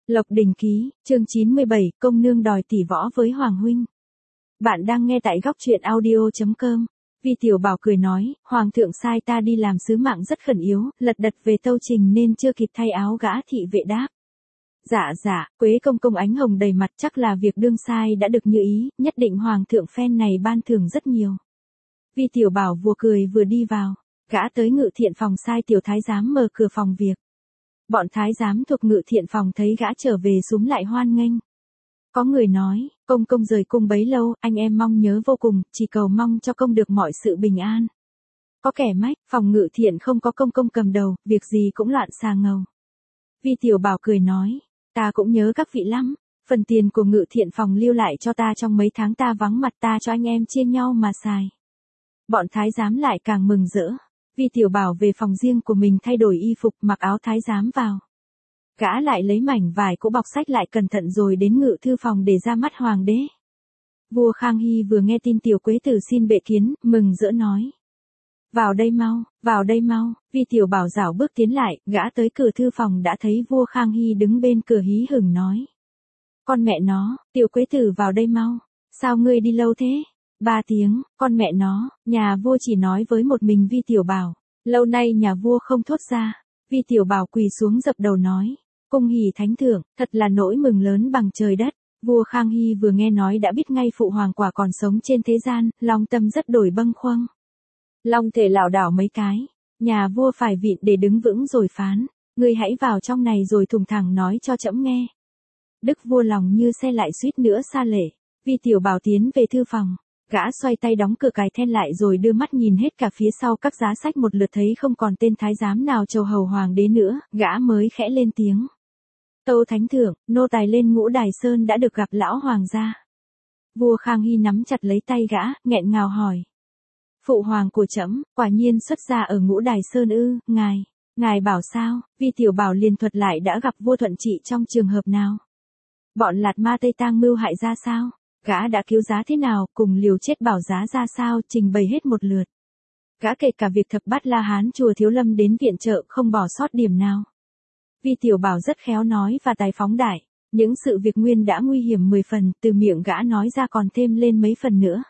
Lộc Đình Ký, chương 97, công nương đòi tỷ võ với Hoàng huynh. Bạn đang nghe tại góc truyện audio.com. Vi Tiểu Bảo cười nói, Hoàng thượng sai ta đi làm sứ mạng rất khẩn yếu, lật đật về tâu trình nên chưa kịp thay áo gã thị vệ đáp. Dạ, Quế công công ánh hồng đầy mặt, chắc là việc đương sai đã được như ý, nhất định Hoàng thượng phen này ban thưởng rất nhiều. Vi Tiểu Bảo vừa cười vừa đi vào, gã tới ngự thiện phòng sai tiểu thái giám mở cửa phòng việc. Bọn thái giám thuộc ngự thiện phòng thấy gã trở về súm lại hoan nghênh. Có người nói, công công rời cung bấy lâu, anh em mong nhớ vô cùng, chỉ cầu mong cho công được mọi sự bình an. Có kẻ mách, phòng ngự thiện không có công công cầm đầu, việc gì cũng loạn xà ngầu. Vi Tiểu Bảo cười nói, ta cũng nhớ các vị lắm, phần tiền của ngự thiện phòng lưu lại cho ta trong mấy tháng ta vắng mặt ta cho anh em chia nhau mà xài. Bọn thái giám lại càng mừng rỡ. Vi Tiểu Bảo về phòng riêng của mình thay đổi y phục mặc áo thái giám vào. Gã lại lấy mảnh vải cũ bọc sách lại cẩn thận rồi đến ngự thư phòng để ra mắt hoàng đế. Vua Khang Hy vừa nghe tin tiểu quế tử xin bệ kiến, mừng rỡ nói. Vào đây mau, Vi Tiểu Bảo rảo bước tiến lại, gã tới cửa thư phòng đã thấy vua Khang Hy đứng bên cửa hí hửng nói. Con mẹ nó, tiểu quế tử vào đây mau, sao ngươi đi lâu thế? 3 tiếng, con mẹ nó, nhà vua chỉ nói với một mình Vi Tiểu Bảo, lâu nay nhà vua không thốt ra. Vi Tiểu Bảo quỳ xuống dập đầu nói, cung hỉ thánh thượng, thật là nỗi mừng lớn bằng trời đất. Vua Khang Hy vừa nghe nói đã biết ngay phụ hoàng quả còn sống trên thế gian, lòng tâm rất đổi bâng khuâng. Long thể lảo đảo mấy cái, nhà vua phải vịn để đứng vững rồi phán, ngươi hãy vào trong này rồi thùng thẳng nói cho trẫm nghe. Đức vua lòng như xe lại suýt nữa sa lệ. Vi Tiểu Bảo tiến về thư phòng. Gã xoay tay đóng cửa cài then lại rồi đưa mắt nhìn hết cả phía sau các giá sách một lượt thấy không còn tên thái giám nào chầu hầu hoàng đế nữa, gã mới khẽ lên tiếng. Tâu thánh thượng, nô tài lên Ngũ Đài Sơn đã được gặp lão hoàng gia. Vua Khang Hy nắm chặt lấy tay gã, nghẹn ngào hỏi. Phụ hoàng của trẫm, quả nhiên xuất gia ở Ngũ Đài Sơn ư, ngài bảo sao? Vi Tiểu Bảo liền thuật lại đã gặp vua Thuận Trị trong trường hợp nào. Bọn Lạt Ma Tây Tang mưu hại ra sao? Gã đã cứu giá thế nào, cùng liều chết bảo giá ra sao, trình bày hết một lượt. Gã kể cả việc thập bát La Hán chùa Thiếu Lâm đến viện trợ không bỏ sót điểm nào. Vi Tiểu Bảo rất khéo nói và tài phóng đại, những sự việc nguyên đã nguy hiểm 10 phần, từ miệng gã nói ra còn thêm lên mấy phần nữa.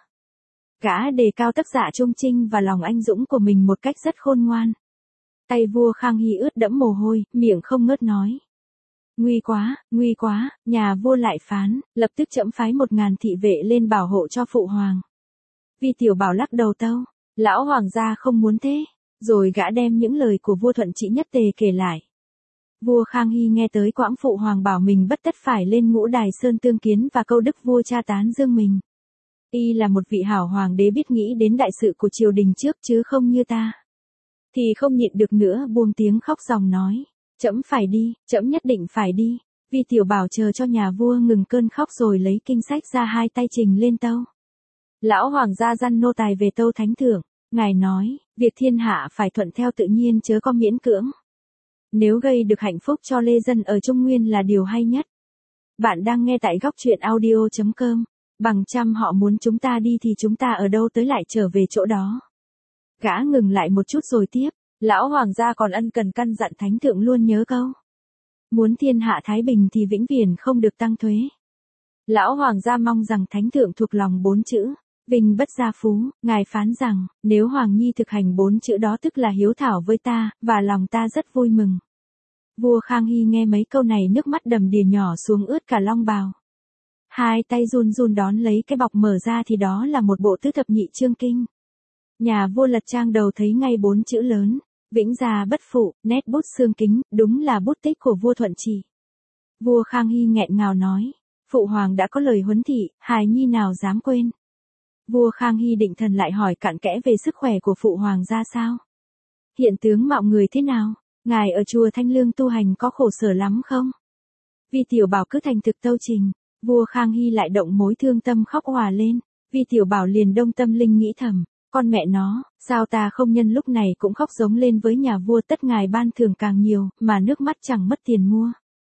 Gã đề cao tác giả trung trinh và lòng anh dũng của mình một cách rất khôn ngoan. Tay vua Khang Hy ướt đẫm mồ hôi, miệng không ngớt nói. Nguy quá, nhà vua lại phán, lập tức trẫm phái 1000 thị vệ lên bảo hộ cho phụ hoàng. Vi Tiểu Bảo lắc đầu tâu, lão hoàng gia không muốn thế, rồi gã đem những lời của vua Thuận Trị nhất tề kể lại. Vua Khang Hy nghe tới quãng phụ hoàng bảo mình bất tất phải lên Ngũ Đài Sơn tương kiến và câu đức vua cha tán dương mình. Y là một vị hảo hoàng đế biết nghĩ đến đại sự của triều đình trước chứ không như ta. Thì không nhịn được nữa buông tiếng khóc ròng nói. Trẫm phải đi, trẫm nhất định phải đi. Vi Tiểu Bảo chờ cho nhà vua ngừng cơn khóc rồi lấy kinh sách ra hai tay trình lên tâu. Lão hoàng gia dăn nô tài về tâu thánh thượng, ngài nói, việc thiên hạ phải thuận theo tự nhiên chớ có miễn cưỡng. Nếu gây được hạnh phúc cho lê dân ở Trung Nguyên là điều hay nhất. Bạn đang nghe tại góc truyện audio.com, bằng trăm họ muốn chúng ta đi thì chúng ta ở đâu tới lại trở về chỗ đó. Gã ngừng lại một chút rồi tiếp. Lão hoàng gia còn ân cần căn dặn thánh thượng luôn nhớ câu. Muốn thiên hạ thái bình thì vĩnh viễn không được tăng thuế. Lão hoàng gia mong rằng thánh thượng thuộc lòng 4 chữ, vinh bất gia phú, ngài phán rằng, nếu hoàng nhi thực hành 4 chữ đó tức là hiếu thảo với ta, và lòng ta rất vui mừng. Vua Khang Hy nghe mấy câu này nước mắt đầm đìa nhỏ xuống ướt cả long bào. Hai tay run run đón lấy cái bọc mở ra thì đó là một bộ tứ thập nhị chương kinh. Nhà vua lật trang đầu thấy ngay 4 chữ lớn. Vĩnh gia bất phụ, nét bút xương kính, đúng là bút tích của vua Thuận Trị. Vua Khang Hy nghẹn ngào nói, phụ hoàng đã có lời huấn thị, hài nhi nào dám quên. Vua Khang Hy định thần lại hỏi cặn kẽ về sức khỏe của phụ hoàng ra sao. Hiện tướng mạo người thế nào, ngài ở chùa Thanh Lương tu hành có khổ sở lắm không? Vi Tiểu Bảo cứ thành thực tâu trình, vua Khang Hy lại động mối thương tâm khóc òa lên. Vi Tiểu Bảo liền đông tâm linh nghĩ thầm. Con mẹ nó, sao ta không nhân lúc này cũng khóc giống lên với nhà vua tất ngài ban thưởng càng nhiều, mà nước mắt chẳng mất tiền mua.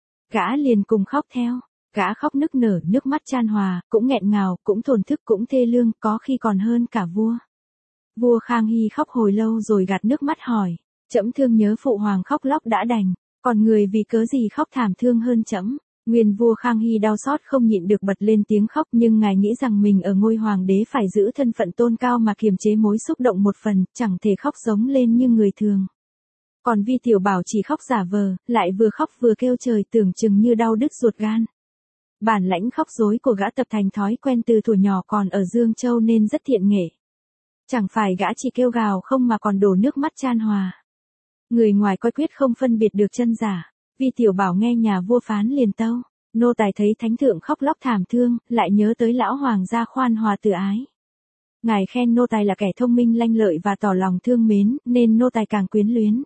Gã liền cùng khóc theo, gã khóc nức nở nước mắt chan hòa, cũng nghẹn ngào, cũng thổn thức cũng thê lương, có khi còn hơn cả vua. Vua Khang Hy khóc hồi lâu rồi gạt nước mắt hỏi, trẫm thương nhớ phụ hoàng khóc lóc đã đành, còn người vì cớ gì khóc thảm thương hơn trẫm? Nguyên vua Khang Hy đau xót không nhịn được bật lên tiếng khóc, nhưng ngài nghĩ rằng mình ở ngôi hoàng đế phải giữ thân phận tôn cao mà kiềm chế mối xúc động một phần, chẳng thể khóc giống lên như người thường. Còn Vi Tiểu Bảo chỉ khóc giả vờ, lại vừa khóc vừa kêu trời, tưởng chừng như đau đứt ruột gan. Bản lãnh khóc rối của gã tập thành thói quen từ thuở nhỏ còn ở Dương Châu nên rất thiện nghệ. Chẳng phải gã chỉ kêu gào không mà còn đổ nước mắt chan hòa. Người ngoài coi quyết không phân biệt được chân giả. Vi Tiểu Bảo nghe nhà vua phán liền tâu. Nô tài thấy thánh thượng khóc lóc thảm thương, lại nhớ tới lão hoàng gia khoan hòa từ ái. Ngài khen nô tài là kẻ thông minh lanh lợi và tỏ lòng thương mến, nên nô tài càng quyến luyến.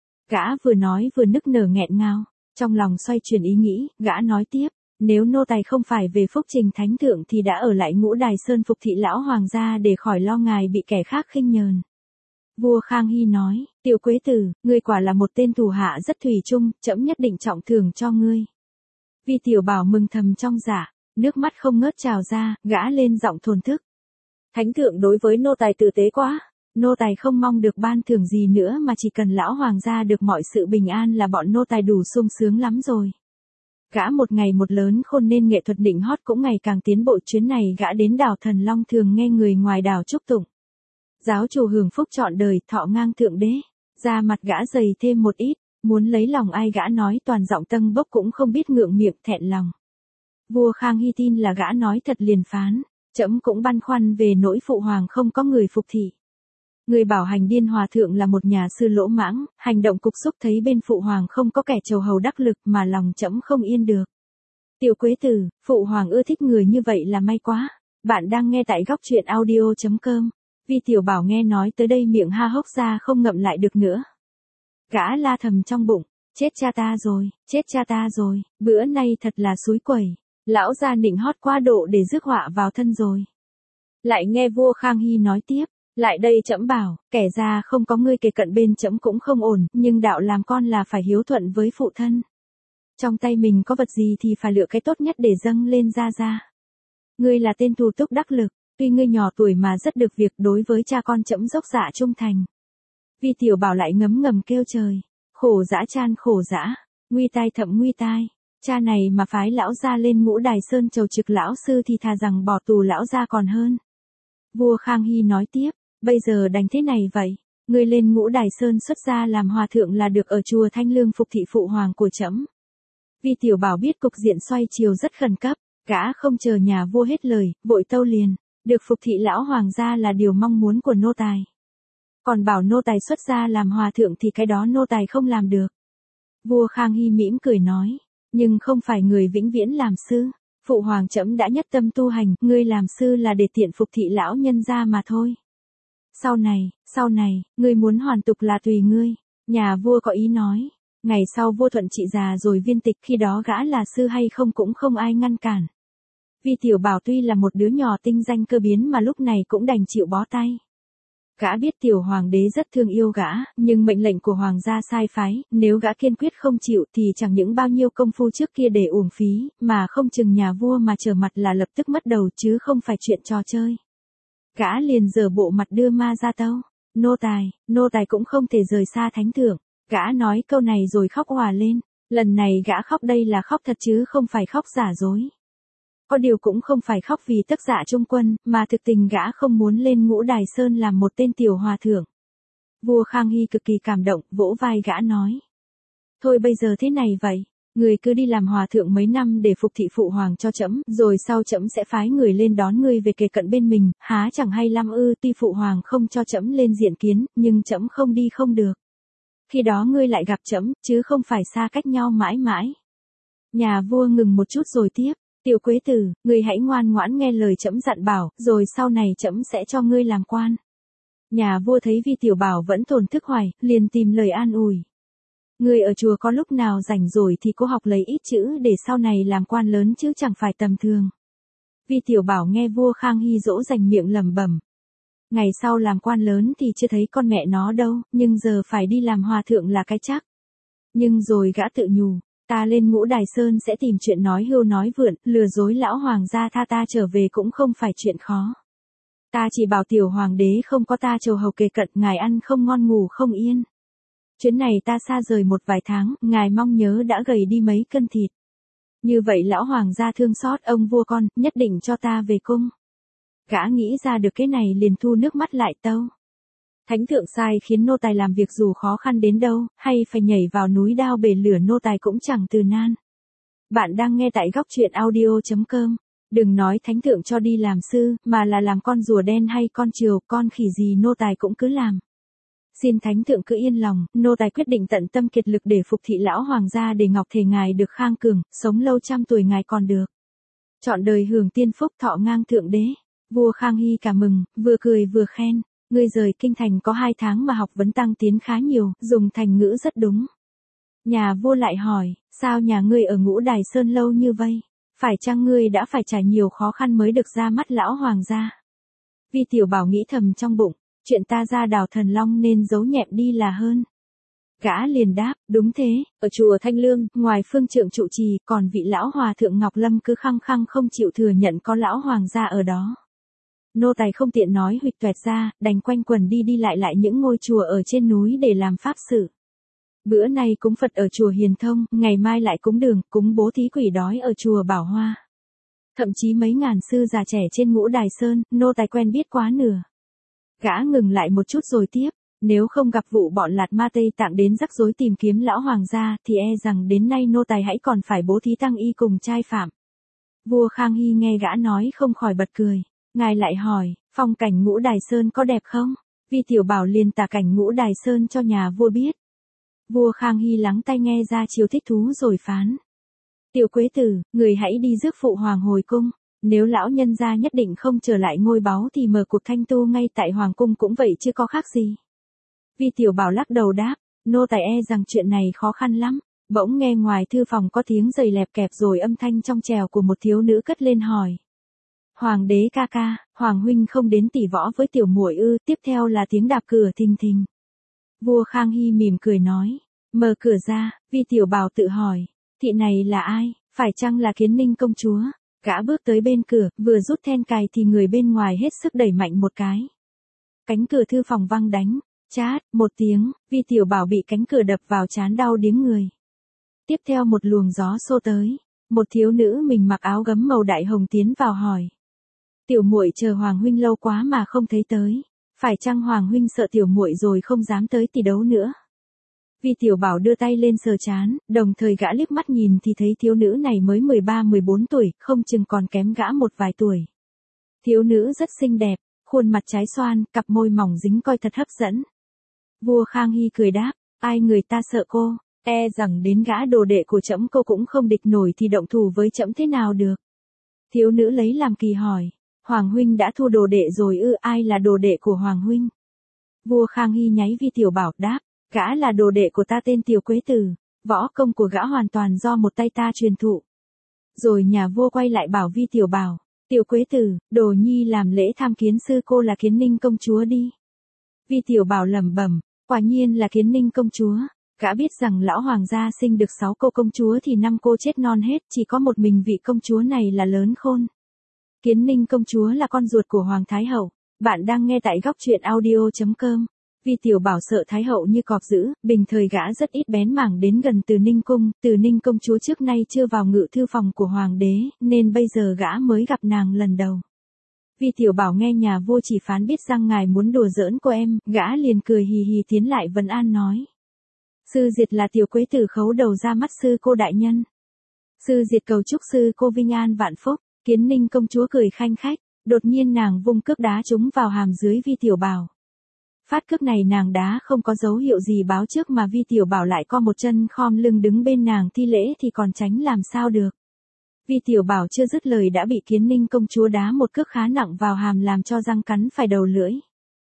Gã vừa nói vừa nức nở nghẹn ngào, trong lòng xoay chuyển ý nghĩ, gã nói tiếp. Nếu nô tài không phải về phúc trình thánh thượng thì đã ở lại Ngũ Đài Sơn phục thị lão hoàng gia để khỏi lo ngài bị kẻ khác khinh nhờn. Vua Khang Hy nói, Tiểu Quế Tử, ngươi quả là một tên thủ hạ rất thủy chung, trẫm nhất định trọng thưởng cho ngươi. Vi Tiểu Bảo mừng thầm trong dạ, nước mắt không ngớt trào ra, gã lên giọng thổn thức. Thánh thượng đối với nô tài tử tế quá, nô tài không mong được ban thưởng gì nữa mà chỉ cần lão hoàng gia được mọi sự bình an là bọn nô tài đủ sung sướng lắm rồi. Gã một ngày một lớn khôn nên nghệ thuật định hót cũng ngày càng tiến bộ, chuyến này gã đến đảo Thần Long thường nghe người ngoài đảo chúc tụng. Giáo chủ hưởng phúc trọn đời, thọ ngang thượng đế, da mặt gã dày thêm một ít, muốn lấy lòng ai gã nói toàn giọng tâng bốc cũng không biết ngượng miệng thẹn lòng. Vua Khang Hy tin là gã nói thật liền phán, trẫm cũng băn khoăn về nỗi phụ hoàng không có người phục thị. Người bảo hành điên hòa thượng là một nhà sư lỗ mãng, hành động cục xúc thấy bên phụ hoàng không có kẻ chầu hầu đắc lực mà lòng trẫm không yên được. Tiểu Quế Tử, phụ hoàng ưa thích người như vậy là may quá. Bạn đang nghe tại góc truyện audio.com. Vi Tiểu Bảo nghe nói tới đây miệng ha hốc ra không ngậm lại được nữa. Gã la thầm trong bụng, chết cha ta rồi, chết cha ta rồi, bữa nay thật là xúi quẩy, lão gia nịnh hót quá độ để rước họa vào thân rồi. Lại nghe vua Khang Hy nói tiếp, lại đây trẫm bảo, kẻ già không có ngươi kề cận bên trẫm cũng không ổn, nhưng đạo làm con là phải hiếu thuận với phụ thân. Trong tay mình có vật gì thì phải lựa cái tốt nhất để dâng lên ra. Ngươi là tên tù túc đắc lực, tuy ngươi nhỏ tuổi mà rất được việc, đối với cha con trẫm dốc dạ trung thành. Vi Tiểu Bảo lại ngấm ngầm kêu trời, khổ dã chan khổ dã, nguy tai thậm nguy tai, cha này mà phái lão gia lên Ngũ Đài Sơn chầu trực lão sư thì thà rằng bỏ tù lão gia còn hơn. Vua Khang Hy nói tiếp, bây giờ đành thế này vậy, ngươi lên Ngũ Đài Sơn xuất gia làm hòa thượng là được, ở chùa Thanh Lương phục thị phụ hoàng của trẫm. Vi Tiểu Bảo biết cục diện xoay chiều rất khẩn cấp, gã không chờ nhà vua hết lời, vội tâu liền, được phục thị lão hoàng gia là điều mong muốn của nô tài. Còn bảo nô tài xuất gia làm hòa thượng thì cái đó nô tài không làm được. Vua Khang Hy mỉm cười nói, nhưng không phải người vĩnh viễn làm sư, phụ hoàng trẫm đã nhất tâm tu hành, ngươi làm sư là để tiện phục thị lão nhân gia mà thôi. Sau này, ngươi muốn hoàn tục là tùy ngươi, nhà vua có ý nói, ngày sau vua thuận trị già rồi viên tịch, khi đó gã là sư hay không cũng không ai ngăn cản. Vi Tiểu Bảo tuy là một đứa nhỏ tinh danh cơ biến mà lúc này cũng đành chịu bó tay. Gã biết tiểu hoàng đế rất thương yêu gã, nhưng mệnh lệnh của hoàng gia sai phái, nếu gã kiên quyết không chịu thì chẳng những bao nhiêu công phu trước kia để uổng phí, mà không chừng nhà vua mà trở mặt là lập tức mất đầu chứ không phải chuyện trò chơi. Gã liền giở bộ mặt đưa ma ra tâu, nô tài cũng không thể rời xa thánh thượng. Gã nói câu này rồi khóc òa lên, lần này gã khóc đây là khóc thật chứ không phải khóc giả dối. Có điều cũng không phải khóc vì tức dạ trung quân, mà thực tình gã không muốn lên Ngũ Đài Sơn làm một tên tiểu hòa thượng. Vua Khang Hy cực kỳ cảm động, vỗ vai gã nói. Thôi bây giờ thế này vậy, người cứ đi làm hòa thượng mấy năm để phục thị phụ hoàng cho trẫm, rồi sau trẫm sẽ phái người lên đón ngươi về kề cận bên mình, há chẳng hay lắm ư? Tuy phụ hoàng không cho trẫm lên diện kiến, nhưng trẫm không đi không được. Khi đó ngươi lại gặp trẫm, chứ không phải xa cách nhau mãi mãi. Nhà vua ngừng một chút rồi tiếp. Tiểu Quế Tử, ngươi hãy ngoan ngoãn nghe lời trẫm dặn bảo, rồi sau này trẫm sẽ cho ngươi làm quan. Nhà vua thấy Vi Tiểu Bảo vẫn thổn thức hoài, liền tìm lời an ủi. Ngươi ở chùa có lúc nào rảnh rồi thì cố học lấy ít chữ để sau này làm quan lớn chứ chẳng phải tầm thường. Vi Tiểu Bảo nghe vua Khang Hy dỗ dành miệng lẩm bẩm. Ngày sau làm quan lớn thì chưa thấy con mẹ nó đâu, nhưng giờ phải đi làm hòa thượng là cái chắc. Nhưng rồi gã tự nhủ. Ta lên Ngũ Đài Sơn sẽ tìm chuyện nói hưu nói vượn, lừa dối lão hoàng gia tha ta trở về cũng không phải chuyện khó. Ta chỉ bảo tiểu hoàng đế không có ta chầu hầu kề cận, ngài ăn không ngon ngủ không yên. Chuyến này ta xa rời một vài tháng, ngài mong nhớ đã gầy đi mấy cân thịt. Như vậy lão hoàng gia thương xót ông vua con, nhất định cho ta về cung. Gã nghĩ ra được cái này liền thu nước mắt lại tâu. Thánh thượng sai khiến nô tài làm việc dù khó khăn đến đâu, hay phải nhảy vào núi đao bể lửa nô tài cũng chẳng từ nan. Bạn đang nghe tại góc truyện audio.com. Đừng nói thánh thượng cho đi làm sư, mà là làm con rùa đen hay con trườu, con khỉ gì nô tài cũng cứ làm. Xin thánh thượng cứ yên lòng, nô tài quyết định tận tâm kiệt lực để phục thị lão hoàng gia để ngọc thể ngài được khang cường, sống lâu trăm tuổi ngài còn được. Trọn đời hưởng tiên phúc thọ ngang thượng đế. Vua Khang Hy cả mừng, vừa cười vừa khen. Ngươi rời kinh thành có 2 tháng mà học vấn tăng tiến khá nhiều, dùng thành ngữ rất đúng. Nhà vua lại hỏi, sao nhà ngươi ở Ngũ Đài Sơn lâu như vây? Phải chăng ngươi đã phải trải nhiều khó khăn mới được ra mắt lão hoàng gia? Vi Tiểu Bảo nghĩ thầm trong bụng, chuyện ta ra đào Thần Long nên giấu nhẹm đi là hơn. Gã liền đáp, đúng thế, ở chùa Thanh Lương, ngoài phương trượng trụ trì, còn vị lão hòa thượng Ngọc Lâm cứ khăng khăng không chịu thừa nhận có lão hoàng gia ở đó. Nô tài không tiện nói huỵch toẹt ra, đành quanh quần đi lại những ngôi chùa ở trên núi để làm pháp sự. Bữa nay cúng Phật ở chùa Hiền Thông, ngày mai lại cúng đường, cúng bố thí quỷ đói ở chùa Bảo Hoa. Thậm chí mấy ngàn sư già trẻ trên Ngũ Đài Sơn, nô tài quen biết quá nửa. Gã ngừng lại một chút rồi tiếp, nếu không gặp vụ bọn Lạt Ma Tây Tạng đến rắc rối tìm kiếm lão hoàng gia thì e rằng đến nay nô tài hãy còn phải bố thí tăng y cùng trai phạm. Vua Khang Hy nghe gã nói không khỏi bật cười. Ngài lại hỏi, phong cảnh Ngũ Đài Sơn có đẹp không? Vi Tiểu Bảo liền tả cảnh Ngũ Đài Sơn cho nhà vua biết. Vua Khang Hy lắng tai nghe ra chiều thích thú rồi phán. Tiểu Quế Tử, người hãy đi rước phụ hoàng hồi cung. Nếu lão nhân gia nhất định không trở lại ngôi báu thì mở cuộc thanh tu ngay tại hoàng cung cũng vậy chứ có khác gì. Vi Tiểu Bảo lắc đầu đáp, nô tài e rằng chuyện này khó khăn lắm. Bỗng nghe ngoài thư phòng có tiếng giày lẹp kẹp rồi âm thanh trong trèo của một thiếu nữ cất lên hỏi. Hoàng đế ca ca, hoàng huynh không đến tỷ võ với tiểu muội ư? Tiếp theo là tiếng đạp cửa thình thình. Vua Khang Hy mỉm cười nói, mở cửa ra. Vi Tiểu Bảo tự hỏi, thị này là ai, phải chăng là Kiến Ninh công chúa? Gã bước tới bên cửa, vừa rút then cài thì người bên ngoài hết sức đẩy mạnh một cái. Cánh cửa thư phòng vang đánh, chát, một tiếng, Vi Tiểu Bảo bị cánh cửa đập vào trán đau điếng người. Tiếp theo một luồng gió xô tới, một thiếu nữ mình mặc áo gấm màu đại hồng tiến vào hỏi. Tiểu muội chờ hoàng huynh lâu quá mà không thấy tới, phải chăng hoàng huynh sợ tiểu muội rồi không dám tới tỷ đấu nữa? Vi Tiểu Bảo đưa tay lên sờ trán, đồng thời gã liếc mắt nhìn thì thấy thiếu nữ này mới 13-14 tuổi, không chừng còn kém gã một vài tuổi. Thiếu nữ rất xinh đẹp, khuôn mặt trái xoan, cặp môi mỏng dính coi thật hấp dẫn. Vua Khang Hy cười đáp, ai người ta sợ cô, e rằng đến gã đồ đệ của trẫm cô cũng không địch nổi thì động thủ với trẫm thế nào được. Thiếu nữ lấy làm kỳ hỏi, hoàng huynh đã thu đồ đệ rồi ư? Ai là đồ đệ của hoàng huynh? Vua Khang Hy nháy Vi Tiểu Bảo đáp, gã là đồ đệ của ta tên Tiểu Quế Tử, võ công của gã hoàn toàn do một tay ta truyền thụ. Rồi nhà vua quay lại bảo Vi Tiểu Bảo, Tiểu Quế Tử, đồ nhi làm lễ tham kiến sư cô là Kiến Ninh công chúa đi. Vi Tiểu Bảo lẩm bẩm, quả nhiên là Kiến Ninh công chúa. Gã biết rằng lão hoàng gia sinh được 6 cô công chúa thì 5 cô chết non hết, chỉ có một mình vị công chúa này là lớn khôn. Kiến Ninh công chúa là con ruột của Hoàng Thái Hậu. Bạn đang nghe tại góc truyện audio.com. Vi Tiểu Bảo sợ Thái Hậu như cọp dữ, bình thời gã rất ít bén mảng đến gần Từ Ninh cung, Từ Ninh công chúa trước nay chưa vào ngự thư phòng của Hoàng đế, nên bây giờ gã mới gặp nàng lần đầu. Vi Tiểu Bảo nghe nhà vua chỉ phán biết rằng ngài muốn đùa giỡn cô em, gã liền cười hì hì tiến lại vấn an nói. Sư Diệt là Tiểu Quế Tử khấu đầu ra mắt sư cô đại nhân. Sư Diệt cầu chúc sư cô vinh an vạn phúc. Kiến Ninh công chúa cười khanh khách, đột nhiên nàng vung cước đá trúng vào hàm dưới Vi Tiểu Bảo. Phát cước này nàng đá không có dấu hiệu gì báo trước mà Vi Tiểu Bảo lại co một chân khom lưng đứng bên nàng thi lễ thì còn tránh làm sao được. Vi Tiểu Bảo chưa dứt lời đã bị Kiến Ninh công chúa đá một cước khá nặng vào hàm làm cho răng cắn phải đầu lưỡi.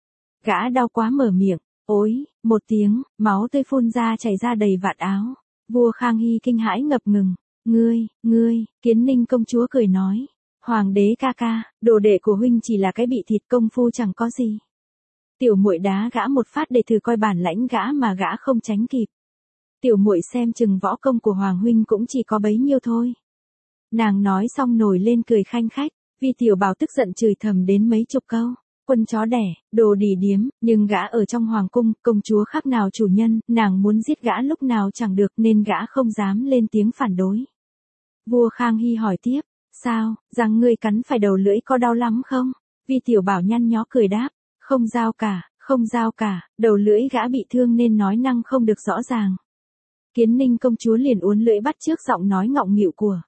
Gã đau quá mở miệng, ối, một tiếng, máu tươi phun ra chảy ra đầy vạt áo. Vua Khang Hy kinh hãi ngập ngừng, ngươi, Kiến Ninh công chúa cười nói, hoàng đế ca ca, đồ đệ của huynh chỉ là cái bị thịt công phu chẳng có gì. Tiểu muội đá gã một phát để thử coi bản lãnh gã mà gã không tránh kịp. Tiểu muội xem chừng võ công của hoàng huynh cũng chỉ có bấy nhiêu thôi. Nàng nói xong nổi lên cười khanh khách, Vi Tiểu Bảo tức giận chửi thầm đến mấy chục câu. Quân chó đẻ, đồ đỉ điếm, nhưng gã ở trong hoàng cung, công chúa khác nào chủ nhân, nàng muốn giết gã lúc nào chẳng được nên gã không dám lên tiếng phản đối. Vua Khang Hy hỏi tiếp, sao, rằng ngươi cắn phải đầu lưỡi có đau lắm không? Vi Tiểu Bảo nhăn nhó cười đáp, không sao cả, không sao cả, đầu lưỡi gã bị thương nên nói năng không được rõ ràng. Kiến Ninh công chúa liền uốn lưỡi bắt chước giọng nói ngọng nghịu của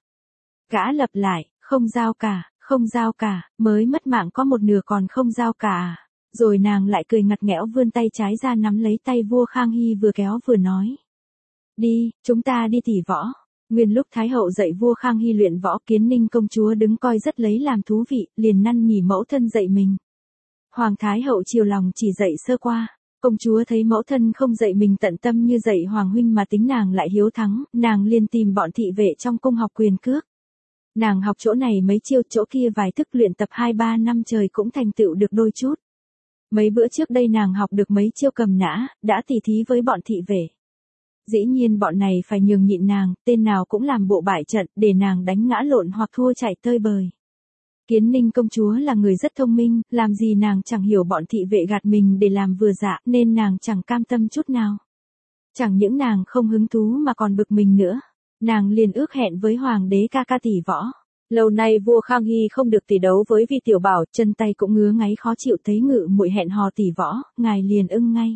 gã lặp lại, không sao cả, không sao cả, mới mất mạng có một nửa còn không sao cả à? Rồi nàng lại cười ngặt nghẽo vươn tay trái ra nắm lấy tay vua Khang Hy vừa kéo vừa nói. Đi, chúng ta đi tỉ võ. Nguyên lúc Thái hậu dạy vua Khang Hy luyện võ, Kiến Ninh công chúa đứng coi rất lấy làm thú vị, liền năn nỉ mẫu thân dạy mình. Hoàng Thái hậu chiều lòng chỉ dạy sơ qua. Công chúa thấy mẫu thân không dạy mình tận tâm như dạy Hoàng huynh mà tính nàng lại hiếu thắng, nàng liền tìm bọn thị vệ trong cung học quyền cước. Nàng học chỗ này mấy chiêu, chỗ kia vài thức, luyện tập 2-3 năm trời cũng thành tựu được đôi chút. Mấy bữa trước đây nàng học được mấy chiêu cầm nã, đã tỉ thí với bọn thị vệ. Dĩ nhiên bọn này phải nhường nhịn nàng, tên nào cũng làm bộ bại trận để nàng đánh ngã lộn hoặc thua chạy tơi bời. Kiến Ninh công chúa là người rất thông minh, làm gì nàng chẳng hiểu bọn thị vệ gạt mình để làm vừa dạ, nên nàng chẳng cam tâm chút nào. Chẳng những nàng không hứng thú mà còn bực mình nữa. Nàng liền ước hẹn với hoàng đế ca ca tỉ võ. Lâu nay vua Khang Hy không được tỉ đấu với Vi Tiểu Bảo, chân tay cũng ngứa ngáy khó chịu, thấy ngự muội hẹn hò tỉ võ, ngài liền ưng ngay.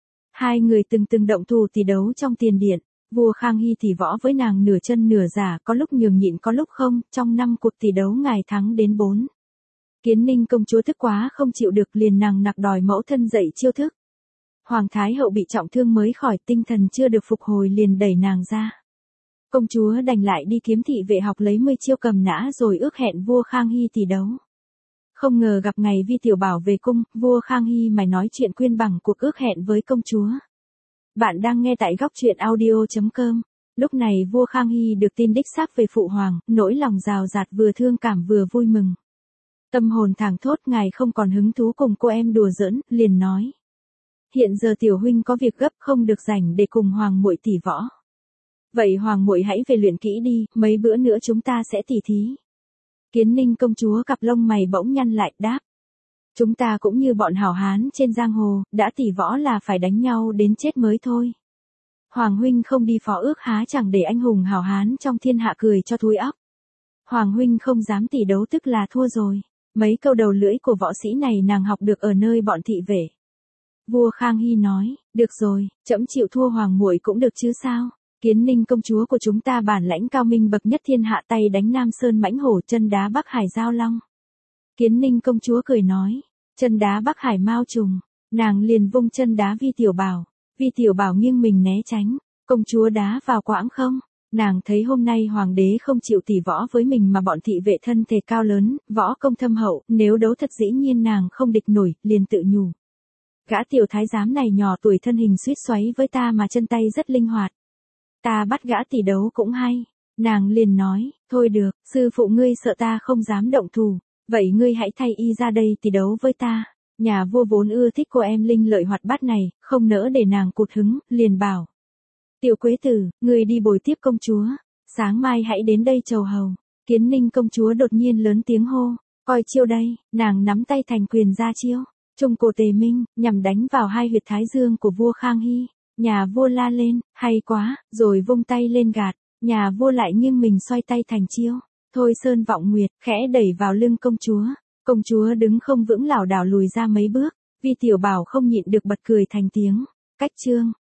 Hai người từng động thủ tỉ đấu trong tiền điện. Vua Khang Hy tỉ võ với nàng nửa chân nửa giả, có lúc nhường nhịn có lúc không, trong 5 cuộc tỉ đấu ngài thắng đến 4. Kiến Ninh công chúa tức quá không chịu được, liền nằng nặc đòi mẫu thân dạy chiêu thức. Hoàng Thái hậu bị trọng thương mới khỏi, tinh thần chưa được phục hồi liền đẩy nàng ra. Công chúa đành lại đi kiếm thị vệ học lấy 10 chiêu cầm nã rồi ước hẹn vua Khang Hy tỉ đấu. Không ngờ gặp ngày Vi Tiểu Bảo về cung, vua Khang Hy mày nói chuyện khuyên bằng cuộc ước hẹn với công chúa. Bạn đang nghe tại góc truyện audio.com. Lúc này vua Khang Hy được tin đích xác về phụ hoàng, nỗi lòng rào rạt, vừa thương cảm vừa vui mừng. Tâm hồn thảng thốt, ngài không còn hứng thú cùng cô em đùa giỡn, liền nói. Hiện giờ tiểu huynh có việc gấp, không được rảnh để cùng hoàng muội tỉ võ. Vậy hoàng muội hãy về luyện kỹ đi, mấy bữa nữa chúng ta sẽ tỉ thí. Kiến Ninh công chúa cặp lông mày bỗng nhăn lại, đáp. Chúng ta cũng như bọn hảo hán trên giang hồ, đã tỉ võ là phải đánh nhau đến chết mới thôi. Hoàng huynh không đi phó ước há chẳng để anh hùng hảo hán trong thiên hạ cười cho thúi óc. Hoàng huynh không dám tỉ đấu tức là thua rồi. Mấy câu đầu lưỡi của võ sĩ này nàng học được ở nơi bọn thị vệ. Vua Khang Hy nói, được rồi, trẫm chịu thua hoàng muội cũng được chứ sao. Kiến Ninh công chúa của chúng ta bản lãnh cao minh bậc nhất thiên hạ, tay đánh Nam Sơn mãnh hổ, chân đá Bắc Hải giao long. Kiến Ninh công chúa cười nói, chân đá Bắc Hải mao trùng. Nàng liền vung chân đá Vi Tiểu Bảo. Vi Tiểu Bảo nghiêng mình né tránh. Công chúa đá vào quãng không. Nàng thấy hôm nay hoàng đế không chịu tỉ võ với mình mà bọn thị vệ thân thể cao lớn, võ công thâm hậu, nếu đấu thật dĩ nhiên nàng không địch nổi, liền tự nhủ. Gã tiểu thái giám này nhỏ tuổi, thân hình suýt xoáy với ta mà chân tay rất linh hoạt. Ta bắt gã tỉ đấu cũng hay. Nàng liền nói, thôi được, sư phụ ngươi sợ ta không dám động thủ, vậy ngươi hãy thay y ra đây tỉ đấu với ta. Nhà vua vốn ưa thích cô em linh lợi hoạt bát này, không nỡ để nàng cụt hứng, liền bảo. Tiểu Quế Tử, ngươi đi bồi tiếp công chúa, sáng mai hãy đến đây chầu hầu. Kiến Ninh công chúa đột nhiên lớn tiếng hô, coi chiêu đây, nàng nắm tay thành quyền ra chiêu. Trung cổ tề minh, nhằm đánh vào hai huyệt thái dương của vua Khang Hy. Nhà vua la lên, hay quá, rồi vung tay lên gạt. Nhà vua lại nghiêng mình xoay tay thành chiêu. Thôi sơn vọng nguyệt, khẽ đẩy vào lưng công chúa. Công chúa đứng không vững lảo đảo lùi ra mấy bước. Vi Tiểu Bảo không nhịn được bật cười thành tiếng. Cách chương.